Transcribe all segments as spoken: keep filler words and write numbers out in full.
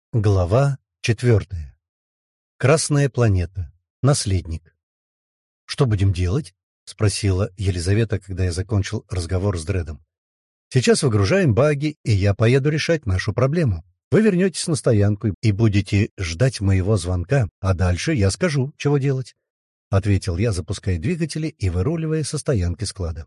Глава четвертая. Красная планета. Наследник. «Что будем делать?» — спросила Елизавета, когда я закончил разговор с Дредом. «Сейчас выгружаем баги, и я поеду решать нашу проблему. Вы вернетесь на стоянку и будете ждать моего звонка, а дальше я скажу, чего делать», — ответил я, запуская двигатели и выруливая со стоянки склада.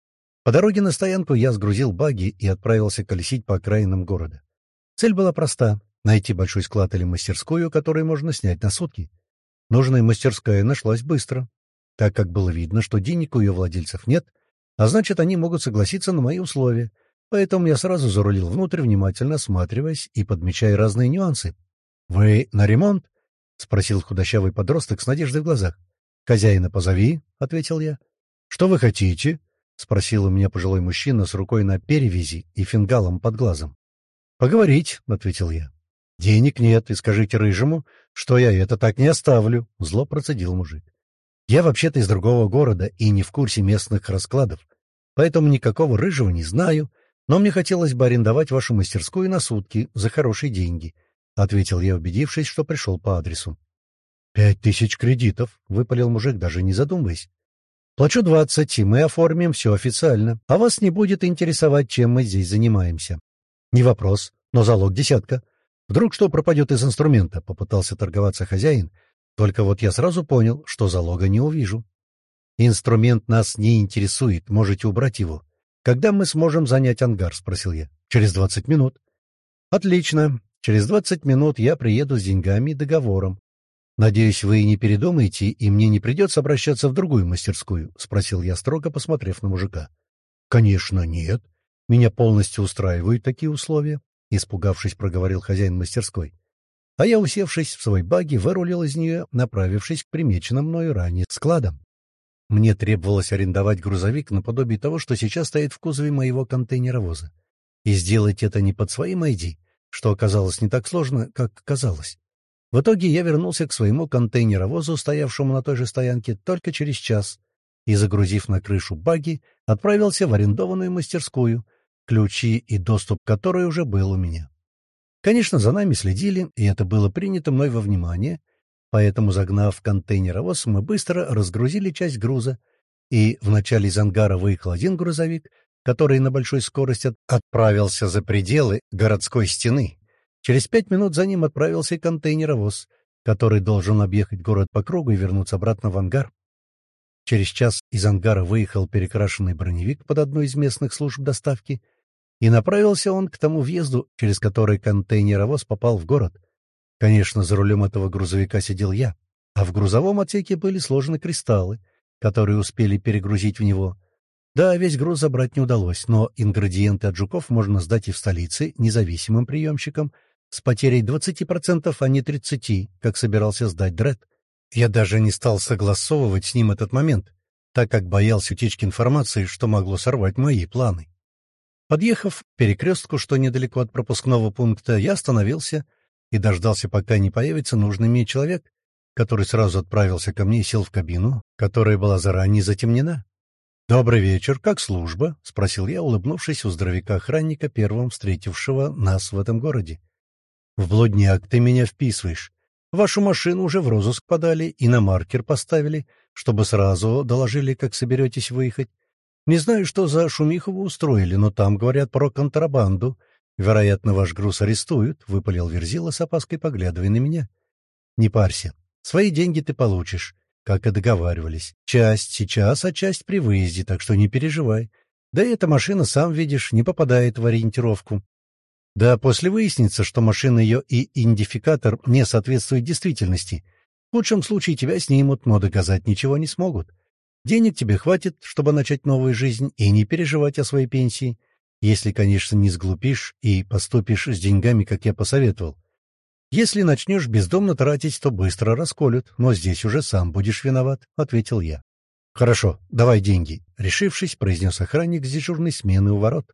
По дороге на стоянку я сгрузил баги и отправился колесить по окраинам города. Цель была проста — найти большой склад или мастерскую, которую можно снять на сутки. Нужная мастерская нашлась быстро, так как было видно, что денег у ее владельцев нет, а значит, они могут согласиться на мои условия. Поэтому я сразу зарулил внутрь, внимательно осматриваясь и подмечая разные нюансы. «Вы на ремонт?» — спросил худощавый подросток с надеждой в глазах. «Хозяина позови», — ответил я. «Что вы хотите?» — спросил у меня пожилой мужчина с рукой на перевязи и фингалом под глазом. «Поговорить», — ответил я. «Денег нет, и скажите Рыжему, что я это так не оставлю», — зло процедил мужик. «Я вообще-то из другого города и не в курсе местных раскладов, поэтому никакого Рыжего не знаю, но мне хотелось бы арендовать вашу мастерскую на сутки за хорошие деньги», — ответил я, убедившись, что пришел по адресу. «Пять тысяч кредитов», — выпалил мужик, даже не задумываясь. «Плачу двадцать, и мы оформим все официально, а вас не будет интересовать, чем мы здесь занимаемся». «Не вопрос, но залог десятка. Вдруг что пропадет из инструмента?» — попытался торговаться хозяин, только вот я сразу понял, что залога не увижу. «Инструмент нас не интересует, можете убрать его. Когда мы сможем занять ангар?» — спросил я. «Через двадцать минут». «Отлично. Через двадцать минут я приеду с деньгами и договором. Надеюсь, вы не передумаете, и мне не придется обращаться в другую мастерскую?» — спросил я, строго посмотрев на мужика. «Конечно, нет. Меня полностью устраивают такие условия», — испугавшись, проговорил хозяин мастерской. А я, усевшись в свой багги, вырулил из нее, направившись к примеченным мною ранее складам. Мне требовалось арендовать грузовик наподобие того, что сейчас стоит в кузове моего контейнеровоза. И сделать это не под своим ай ди, что оказалось не так сложно, как казалось. В итоге я вернулся к своему контейнеровозу, стоявшему на той же стоянке, только через час, и, загрузив на крышу багги, отправился в арендованную мастерскую, ключи и доступ к которой уже был у меня. Конечно, за нами следили, и это было принято мной во внимание, поэтому, загнав контейнеровоз, мы быстро разгрузили часть груза, и вначале из ангара выехал один грузовик, который на большой скорости отправился за пределы городской стены. Через пять минут за ним отправился и контейнеровоз, который должен объехать город по кругу и вернуться обратно в ангар. Через час из ангара выехал перекрашенный броневик под одну из местных служб доставки, и направился он к тому въезду, через который контейнеровоз попал в город. Конечно, за рулем этого грузовика сидел я, а в грузовом отсеке были сложены кристаллы, которые успели перегрузить в него. Да, весь груз забрать не удалось, но ингредиенты от жуков можно сдать и в столице независимым приемщикам с потерей двадцати процентов, а не тридцати, как собирался сдать Дред. Я даже не стал согласовывать с ним этот момент, так как боялся утечки информации, что могло сорвать мои планы. Подъехав к перекрестку, что недалеко от пропускного пункта, я остановился и дождался, пока не появится нужный мне человек, который сразу отправился ко мне и сел в кабину, которая была заранее затемнена. «Добрый вечер, как служба?» — спросил я, улыбнувшись у здоровяка-охранника, первым встретившего нас в этом городе. «В блудняк ты меня вписываешь. Вашу машину уже в розыск подали и на маркер поставили, чтобы сразу доложили, как соберетесь выехать. Не знаю, что за шумиху вы устроили, но там говорят про контрабанду. Вероятно, ваш груз арестуют», — выпалил Верзила с опаской, поглядывая на меня. «Не парься. Свои деньги ты получишь, как и договаривались. Часть сейчас, а часть при выезде, так что не переживай. Да и эта машина, сам видишь, не попадает в ориентировку. Да после выяснится, что машина ее и идентификатор не соответствуют действительности. В лучшем случае тебя снимут, но доказать ничего не смогут. Денег тебе хватит, чтобы начать новую жизнь и не переживать о своей пенсии, если, конечно, не сглупишь и поступишь с деньгами, как я посоветовал. Если начнешь бездомно тратить, то быстро расколют, но здесь уже сам будешь виноват», — ответил я. «Хорошо, давай деньги», — решившись, произнес охранник с дежурной смены у ворот.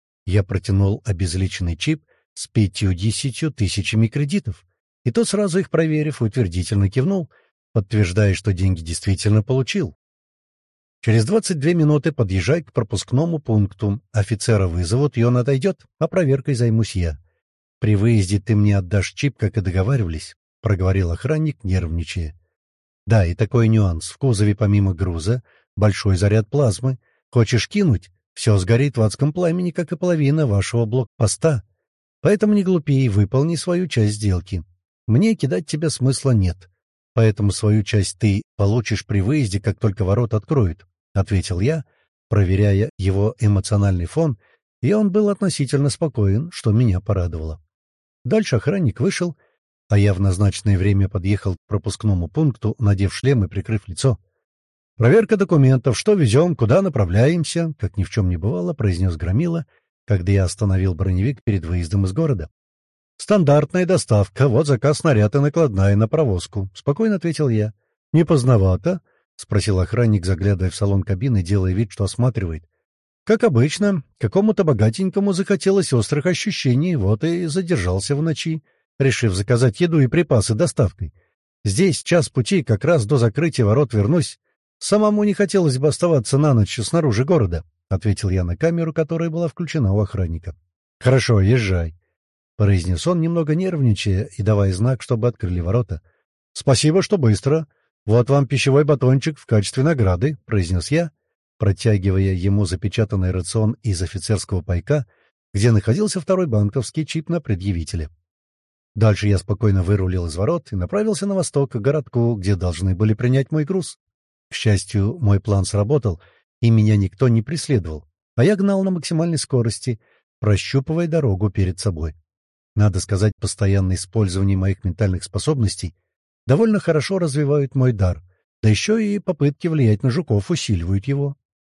Я протянул обезличенный чип с пятью-десятью тысячами кредитов, и тот, сразу их проверив, утвердительно кивнул, подтверждая, что деньги действительно получил. «Через двадцать две минуты подъезжай к пропускному пункту. Офицера вызовут, и он отойдет, а проверкой займусь я. «При выезде ты мне отдашь чип, как и договаривались», — проговорил охранник, нервничая. «Да, и такой нюанс. В кузове помимо груза большой заряд плазмы. Хочешь кинуть? Все сгорит в адском пламени, как и половина вашего блокпоста. Поэтому не глупи и выполни свою часть сделки. Мне кидать тебя смысла нет. Поэтому свою часть ты получишь при выезде, как только ворот откроют», — ответил я, проверяя его эмоциональный фон, и он был относительно спокоен, что меня порадовало. Дальше охранник вышел, а я в назначенное время подъехал к пропускному пункту, надев шлем и прикрыв лицо. «Проверка документов. Что везем? Куда направляемся?» — как ни в чем не бывало, произнес Громила, когда я остановил броневик перед выездом из города. «Стандартная доставка. Вот заказ наряд и накладная на провозку», — спокойно ответил я. «Не поздновато?» — спросил охранник, заглядывая в салон кабины, делая вид, что осматривает. «Как обычно, какому-то богатенькому захотелось острых ощущений, вот и задержался в ночи, решив заказать еду и припасы доставкой. Здесь час пути, как раз до закрытия ворот вернусь. Самому не хотелось бы оставаться на ночь снаружи города», — ответил я на камеру, которая была включена у охранника. «Хорошо, езжай», — произнес он, немного нервничая и давая знак, чтобы открыли ворота. «Спасибо, что быстро. Вот вам пищевой батончик в качестве награды», — произнес я, протягивая ему запечатанный рацион из офицерского пайка, где находился второй банковский чип на предъявителе. Дальше я спокойно вырулил из ворот и направился на восток, к городку, где должны были принять мой груз. К счастью, мой план сработал, и меня никто не преследовал, а я гнал на максимальной скорости, прощупывая дорогу перед собой. Надо сказать, постоянное использование моих ментальных способностей довольно хорошо развивают мой дар, да еще и попытки влиять на жуков усиливают его.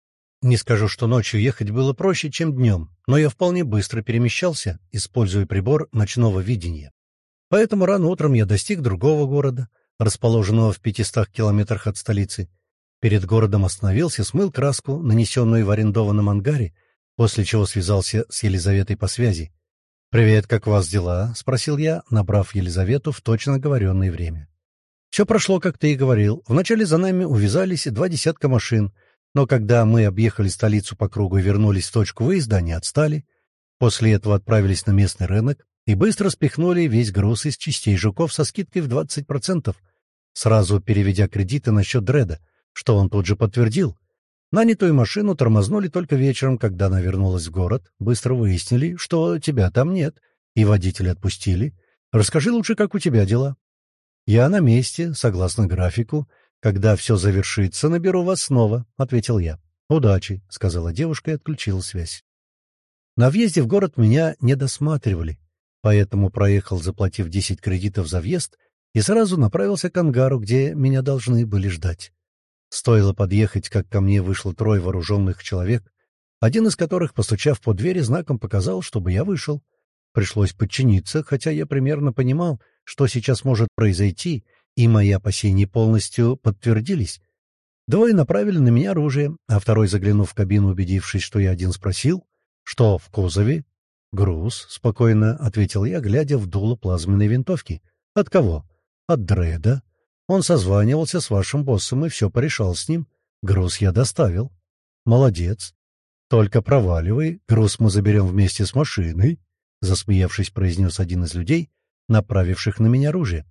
Не скажу, что ночью ехать было проще, чем днем, но я вполне быстро перемещался, используя прибор ночного видения. Поэтому рано утром я достиг другого города, расположенного в пятистах километрах от столицы. Перед городом остановился, смыл краску, нанесенную в арендованном ангаре, после чего связался с Елизаветой по связи. «Привет, как у вас дела?» — спросил я, набрав Елизавету в точно оговоренное время. «Все прошло, как ты и говорил. Вначале за нами увязались два десятка машин, но когда мы объехали столицу по кругу и вернулись в точку выезда, они отстали. После этого отправились на местный рынок и быстро спихнули весь груз из частей жуков со скидкой в двадцать процентов, сразу переведя кредиты на счет Дреда, что он тут же подтвердил. Нанятую машину тормознули только вечером, когда она вернулась в город. Быстро выяснили, что тебя там нет, и водителя отпустили. Расскажи лучше, как у тебя дела?» «Я на месте, согласно графику. Когда все завершится, наберу вас снова», — ответил я. «Удачи», — сказала девушка и отключила связь. На въезде в город меня не досматривали, поэтому проехал, заплатив десять кредитов за въезд, и сразу направился к ангару, где меня должны были ждать. Стоило подъехать, как ко мне вышло трое вооруженных человек, один из которых, постучав по двери, знаком показал, чтобы я вышел. Пришлось подчиниться, хотя я примерно понимал, что сейчас может произойти, и мои опасения полностью подтвердились. Двое направили на меня оружие, а второй, заглянув в кабину, убедившись, что я один, спросил, что в кузове. «Груз», — спокойно ответил я, глядя в дуло плазменной винтовки. «От кого?» «От Дреда. Он созванивался с вашим боссом и все порешал с ним. Груз я доставил». «Молодец. Только проваливай, груз мы заберем вместе с машиной», — засмеявшись, произнес один из людей, направивших на меня оружие.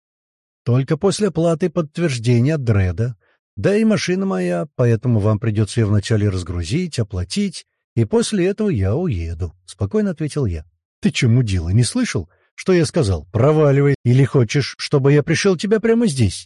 «Только после оплаты подтверждения от Дреда. Да и машина моя, поэтому вам придется ее вначале разгрузить, оплатить, и после этого я уеду», — спокойно ответил я. «Ты че, мудила, не слышал, что я сказал? Проваливай, или хочешь, чтобы я пришел тебя прямо здесь?»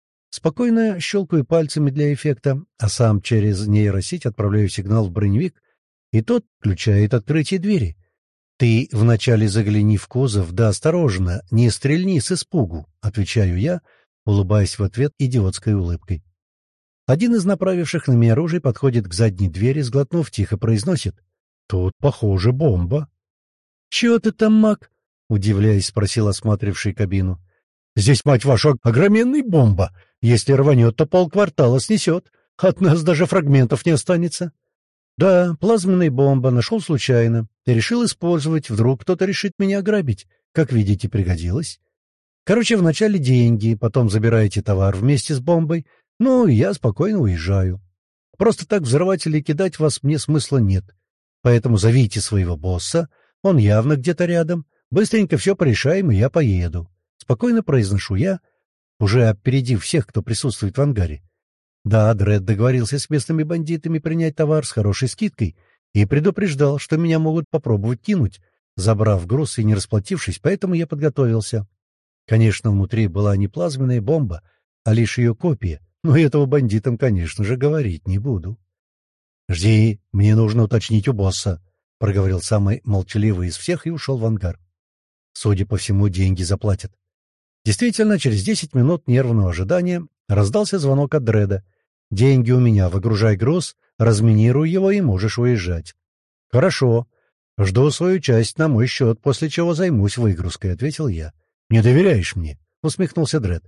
Спокойно щелкаю пальцами для эффекта, а сам через нейросеть отправляю сигнал в броневик, и тот включает открытие двери. «Ты вначале загляни в кузов, да осторожно, не стрельни с испугу», — отвечаю я, улыбаясь в ответ идиотской улыбкой. Один из направивших на меня оружие подходит к задней двери, сглотнув, тихо произносит: «Тут, похоже, бомба». «Чего ты там, маг?» — удивляясь, спросил осматривший кабину. «Здесь, мать вашу, огроменная бомба. Если рванет, то полквартала снесет. От нас даже фрагментов не останется». «Да, плазменная бомба, нашел случайно. И решил использовать, вдруг кто-то решит меня ограбить. Как видите, пригодилось. Короче, вначале деньги, потом забираете товар вместе с бомбой, ну, и я спокойно уезжаю. Просто так взрывать или кидать вас мне смысла нет. Поэтому зовите своего босса, он явно где-то рядом. Быстренько все порешаем, и я поеду. Спокойно произношу я, уже опередив всех, кто присутствует в ангаре. Да, Дред договорился с местными бандитами принять товар с хорошей скидкой и предупреждал, что меня могут попробовать кинуть, забрав груз и не расплатившись, поэтому я подготовился. Конечно, внутри была не плазменная бомба, а лишь ее копия, но этого бандитам, конечно же, говорить не буду. «Жди, мне нужно уточнить у босса», — проговорил самый молчаливый из всех и ушел в ангар. Судя по всему, деньги заплатят. Действительно, через десять минут нервного ожидания раздался звонок от Дреда. «Деньги у меня, выгружай груз, разминируй его и можешь уезжать». «Хорошо. Жду свою часть на мой счет, после чего займусь выгрузкой», — ответил я. «Не доверяешь мне?» — усмехнулся Дред.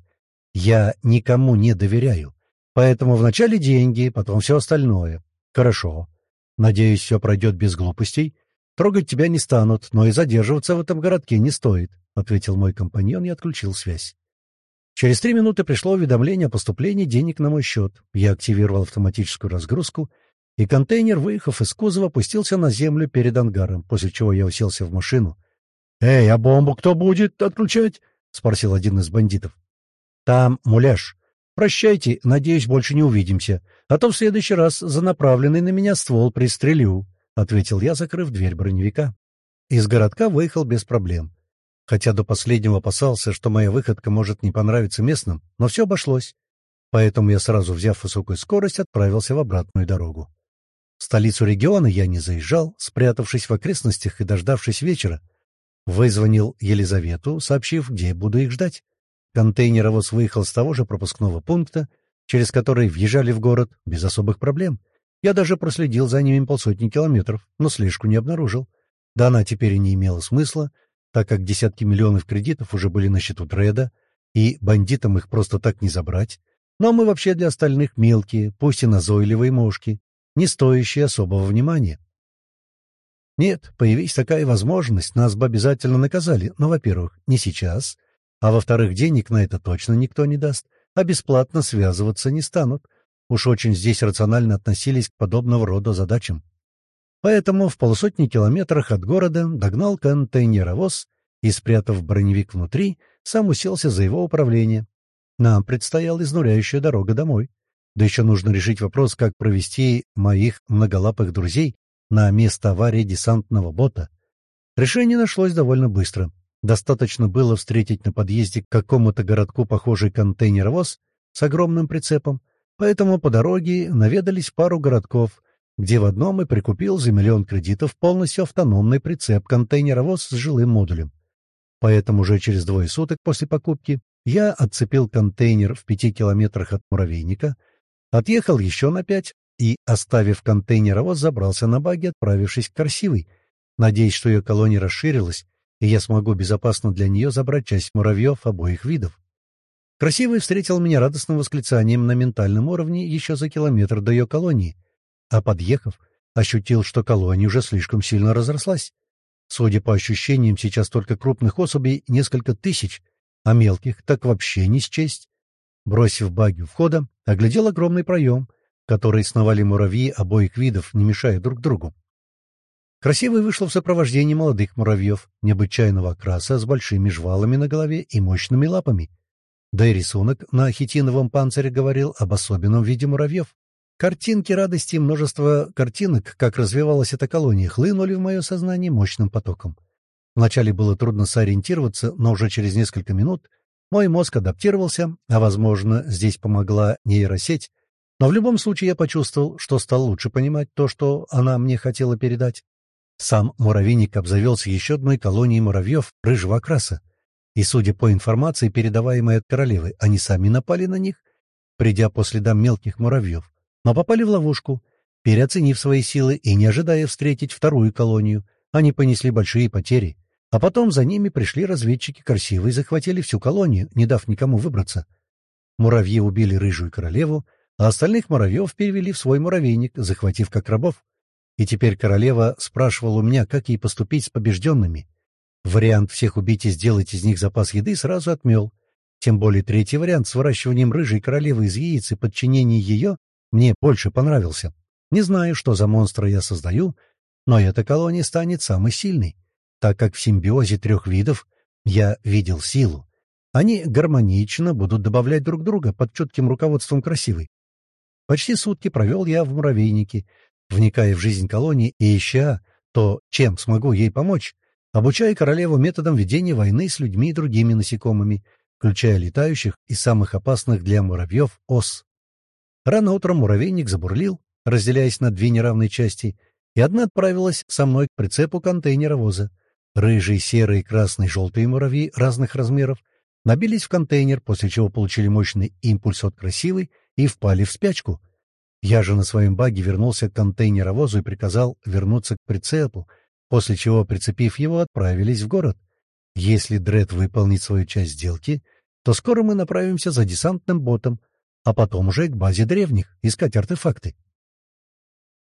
«Я никому не доверяю. Поэтому вначале деньги, потом все остальное». «Хорошо. Надеюсь, все пройдет без глупостей. Трогать тебя не станут, но и задерживаться в этом городке не стоит», — ответил мой компаньон и отключил связь. Через три минуты пришло уведомление о поступлении денег на мой счет. Я активировал автоматическую разгрузку, и контейнер, выехав из кузова, опустился на землю перед ангаром, после чего я уселся в машину. «Эй, а бомбу кто будет отключать?» — спросил один из бандитов. «Там муляж. Прощайте, надеюсь, больше не увидимся, а то в следующий раз за направленный на меня ствол пристрелю», — ответил я, закрыв дверь броневика. Из городка выехал без проблем. Хотя до последнего опасался, что моя выходка может не понравиться местным, но все обошлось. Поэтому я, сразу взяв высокую скорость, отправился в обратную дорогу. В столицу региона я не заезжал, спрятавшись в окрестностях и дождавшись вечера. Вызвонил Елизавету, сообщив, где буду их ждать. Контейнеровоз выехал с того же пропускного пункта, через который въезжали в город без особых проблем. Я даже проследил за ними полсотни километров, но слежку не обнаружил. Да она теперь и не имела смысла, так как десятки миллионов кредитов уже были на счету Дреда, и бандитам их просто так не забрать. Но мы вообще для остальных мелкие, пусть и назойливые мошки, не стоящие особого внимания. Нет, появись такая возможность, нас бы обязательно наказали, но, во-первых, не сейчас, а во-вторых, денег на это точно никто не даст, а бесплатно связываться не станут. Уж очень здесь рационально относились к подобного рода задачам. Поэтому в полусотни километрах от города догнал контейнеровоз и, спрятав броневик внутри, сам уселся за его управление. Нам предстояла изнуряющая дорога домой. Да еще нужно решить вопрос, как провести моих многолапых друзей на место аварии десантного бота. Решение нашлось довольно быстро. Достаточно было встретить на подъезде к какому-то городку похожий контейнеровоз с огромным прицепом, поэтому по дороге наведались пару городков, где в одном и прикупил за миллион кредитов полностью автономный прицеп-контейнеровоз с жилым модулем. Поэтому уже через двое суток после покупки я отцепил контейнер в пяти километрах от муравейника, отъехал еще на пять и, оставив контейнеровоз, забрался на багги, отправившись к Красивой, надеясь, что ее колония расширилась, и я смогу безопасно для нее забрать часть муравьев обоих видов. Красивый встретил меня радостным восклицанием на ментальном уровне еще за километр до ее колонии, а подъехав, ощутил, что колония уже слишком сильно разрослась. Судя по ощущениям, сейчас только крупных особей несколько тысяч, а мелких так вообще не счесть. Бросив багги у входа, оглядел огромный проем, в который сновали муравьи обоих видов, не мешая друг другу. Красивый вышел в сопровождении молодых муравьев, необычайного окраса, с большими жвалами на голове и мощными лапами. Да и рисунок на хитиновом панцире говорил об особенном виде муравьев. Картинки радости и множество картинок, как развивалась эта колония, хлынули в мое сознание мощным потоком. Вначале было трудно сориентироваться, но уже через несколько минут мой мозг адаптировался, а, возможно, здесь помогла нейросеть, но в любом случае я почувствовал, что стал лучше понимать то, что она мне хотела передать. Сам муравейник обзавелся еще одной колонией муравьев рыжего окраса, и, судя по информации, передаваемой от королевы, они сами напали на них, придя по следам мелких муравьев, но попали в ловушку. Переоценив свои силы и не ожидая встретить вторую колонию, они понесли большие потери, а потом за ними пришли разведчики Красивой и захватили всю колонию, не дав никому выбраться. Муравьи убили рыжую королеву, а остальных муравьев перевели в свой муравейник, захватив как рабов. И теперь королева спрашивала у меня, как ей поступить с побежденными. Вариант всех убить и сделать из них запас еды сразу отмел. Тем более третий вариант с выращиванием рыжей королевы из яиц и подчинением ее мне больше понравился. Не знаю, что за монстра я создаю, но эта колония станет самой сильной. так как в симбиозе трех видов я видел силу. Они гармонично будут добавлять друг друга под чутким руководством красивой. Почти сутки провел я в муравейнике, вникая в жизнь колонии и ища то, чем смогу ей помочь, обучая королеву методам ведения войны с людьми и другими насекомыми, включая летающих и самых опасных для муравьев ос. Рано утром муравейник забурлил, разделяясь на две неравные части, и одна отправилась со мной к прицепу контейнеровоза. Рыжие, серые, красные, желтые муравьи разных размеров набились в контейнер, после чего получили мощный импульс от красивой и впали в спячку. Я же на своем баге вернулся к контейнеровозу и приказал вернуться к прицепу, после чего, прицепив его, отправились в город. Если Дред выполнит свою часть сделки, то скоро мы направимся за десантным ботом, а потом уже к базе древних искать артефакты.